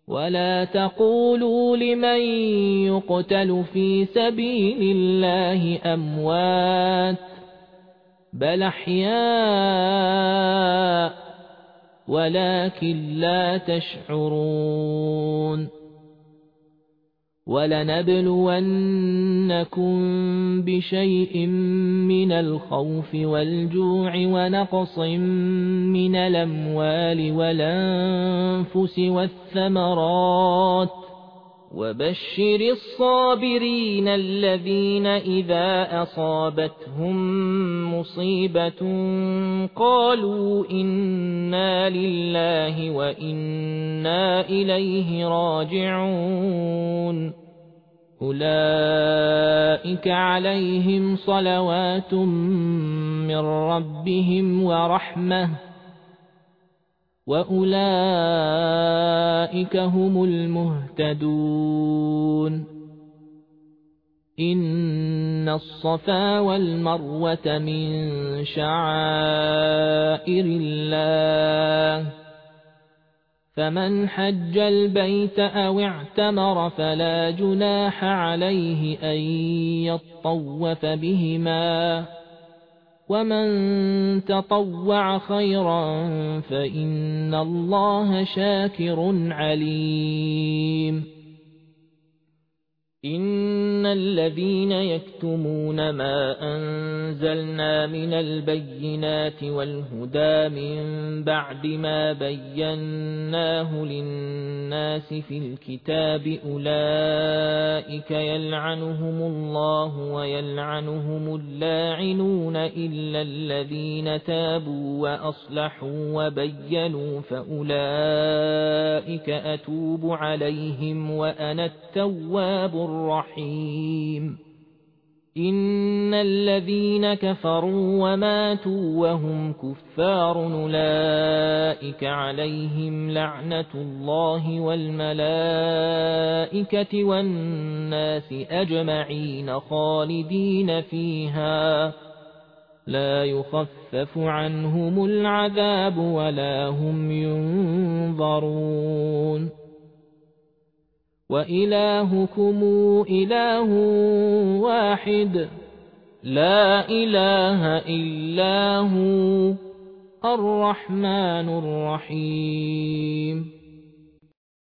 ولا تقولوا لمن يقتل في سبيل الله أموات بل أحياء ولكن لا تشعرون ولنبلونكم بشيء من الخوف والجوع ونقص من الأموال والأنفس والثمرات وبشر الصابرين الذين إذا أصابتهم مصيبة قالوا إنا لله وإنا إليه راجعون أولئك عليهم صلوات من ربهم ورحمة وأولئك هم المهتدون إن الصفا والمروة من شعائر الله فمن حج البيت أو اعتمر فلا جناح عليه أن يطوف بهما ومن تطوع خيرا فإن الله شاكر عليم إن الذين يكتمون ما أنزلنا من البينات والهدى من بعد ما بيناه للناس في الكتاب أولئك يلعنهم الله ويلعنهم اللاعنون إلا الذين تابوا وأصلحوا وبينوا فأولئك أتوب عليهم وأنا التواب الرحيم إن الذين كفروا وماتوا وهم كفار أولئك عليهم لعنة الله والملائكة والناس أجمعين خالدين فيها لا يخفف عنهم العذاب ولا هم ينظرون وإلهكم إله واحد لا إله إلا هو الرحمن الرحيم